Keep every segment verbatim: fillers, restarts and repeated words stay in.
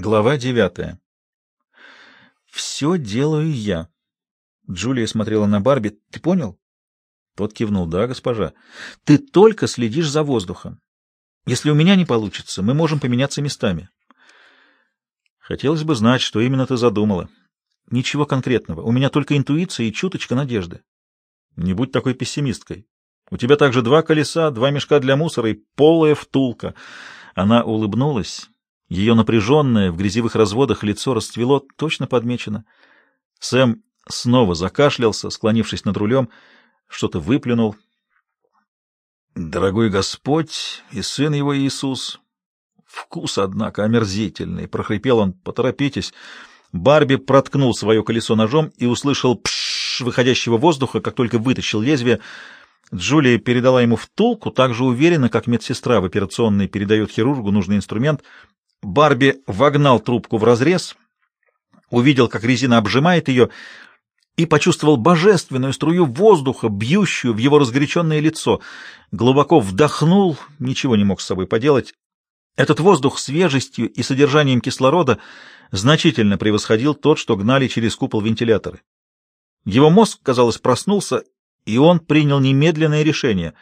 Глава девятая. «Все делаю я». Джулия смотрела на Барби. «Ты понял?» Тот кивнул. «Да, госпожа. Ты только следишь за воздухом. Если у меня не получится, мы можем поменяться местами». «Хотелось бы знать, что именно ты задумала». «Ничего конкретного. У меня только интуиция и чуточка надежды». «Не будь такой пессимисткой. У тебя также два колеса, два мешка для мусора и полая втулка». Она улыбнулась. Ее напряженное в грязевых разводах лицо расцвело, точно подмечено. Сэм снова закашлялся, склонившись над рулем, что-то выплюнул. «Дорогой Господь и Сын Его Иисус!» «Вкус, однако, омерзительный!» — прохрипел он. «Поторопитесь!» Барби проткнул свое колесо ножом и услышал пшшш выходящего воздуха, как только вытащил лезвие. Джулия передала ему втулку так же уверенно, как медсестра в операционной передает хирургу нужный инструмент. Барби вогнал трубку в разрез, увидел, как резина обжимает ее, и почувствовал божественную струю воздуха, бьющую в его разгоряченное лицо. Глубоко вдохнул, ничего не мог с собой поделать. Этот воздух свежестью и содержанием кислорода значительно превосходил тот, что гнали через купол вентиляторы. Его мозг, казалось, проснулся, и он принял немедленное решение.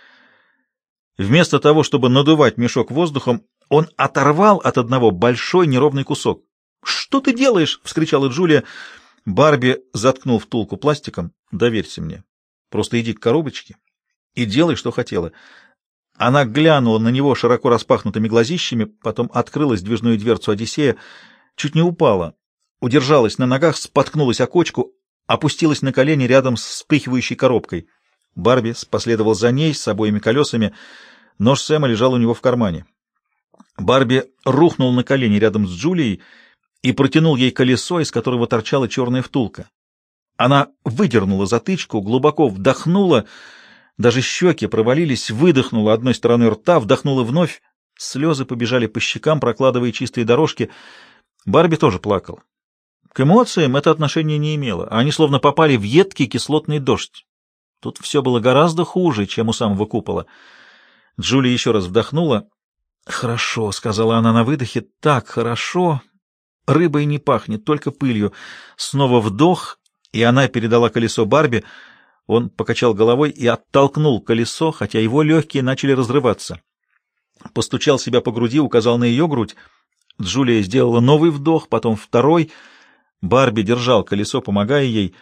Вместо того, чтобы надувать мешок воздухом, он оторвал от одного большой неровный кусок. «Что ты делаешь?» — вскричала Джулия. Барби заткнул втулку пластиком. «Доверься мне. Просто иди к коробочке и делай, что хотела». Она глянула на него широко распахнутыми глазищами, потом открыла сдвижную дверцу Одиссея, чуть не упала, удержалась на ногах, споткнулась о кочку, опустилась на колени рядом с вспыхивающей коробкой. Барби последовал за ней с обоими колесами. Нож Сэма лежал у него в кармане. Барби рухнул на колени рядом с Джулией и протянул ей колесо, из которого торчала черная втулка. Она выдернула затычку, глубоко вдохнула, даже щеки провалились, выдохнула одной стороной рта, вдохнула вновь. Слезы побежали по щекам, прокладывая чистые дорожки. Барби тоже плакал. К эмоциям это отношение не имело. Они словно попали в едкий кислотный дождь. Тут все было гораздо хуже, чем у самого купола. Джулия еще раз вдохнула. «Хорошо», — сказала она на выдохе, — «так хорошо. Рыбой не пахнет, только пылью». Снова вдох, и она передала колесо Барби. Он покачал головой и оттолкнул колесо, хотя его легкие начали разрываться. Постучал себя по груди, указал на ее грудь. Джулия сделала новый вдох, потом второй. Барби держал колесо, помогая ей.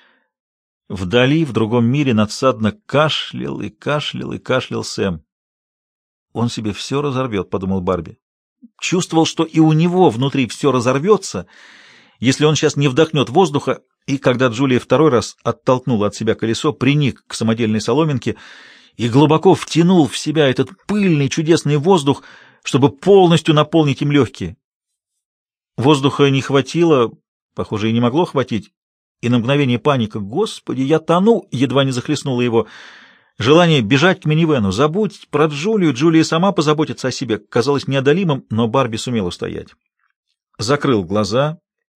Вдали, в другом мире, надсадно кашлял и кашлял и кашлял Сэм. «Он себе все разорвет», — подумал Барби. Чувствовал, что и у него внутри все разорвется, если он сейчас не вдохнет воздуха, и когда Джулия второй раз оттолкнула от себя колесо, приник к самодельной соломинке и глубоко втянул в себя этот пыльный чудесный воздух, чтобы полностью наполнить им легкие. Воздуха не хватило, похоже, и не могло хватить, и на мгновение паника «Господи, я тону!» едва не захлестнула его. Желание бежать к минивэну, забудь про Джулию, Джулия сама позаботится о себе, казалось неодолимым, но Барби сумел устоять. Закрыл глаза,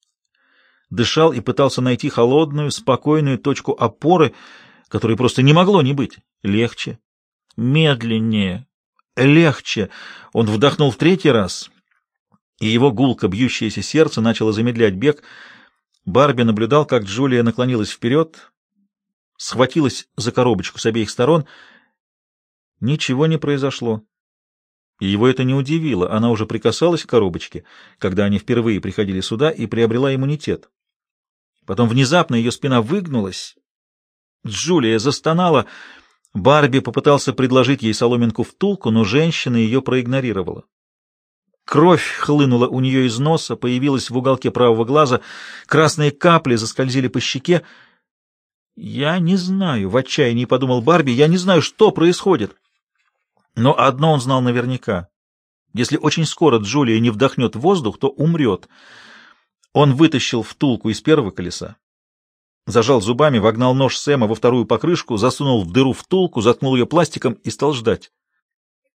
дышал и пытался найти холодную, спокойную точку опоры, которой просто не могло не быть. Легче, медленнее, легче. Он вдохнул в третий раз, и его гулко бьющееся сердце начало замедлять бег. Барби наблюдал, как Джулия наклонилась вперед, схватилась за коробочку с обеих сторон. Ничего не произошло. И его это не удивило. Она уже прикасалась к коробочке, когда они впервые приходили сюда, и приобрела иммунитет. Потом внезапно ее спина выгнулась. Джулия застонала. Барби попытался предложить ей соломинку-втулку, но женщина ее проигнорировала. Кровь хлынула у нее из носа, появилась в уголке правого глаза, красные капли заскользили по щеке. «Я не знаю», — в отчаянии подумал Барби, — «я не знаю, что происходит». Но одно он знал наверняка. Если очень скоро Джулия не вдохнет воздух, то умрет. Он вытащил втулку из первого колеса, зажал зубами, вогнал нож Сэма во вторую покрышку, засунул в дыру втулку, заткнул ее пластиком и стал ждать.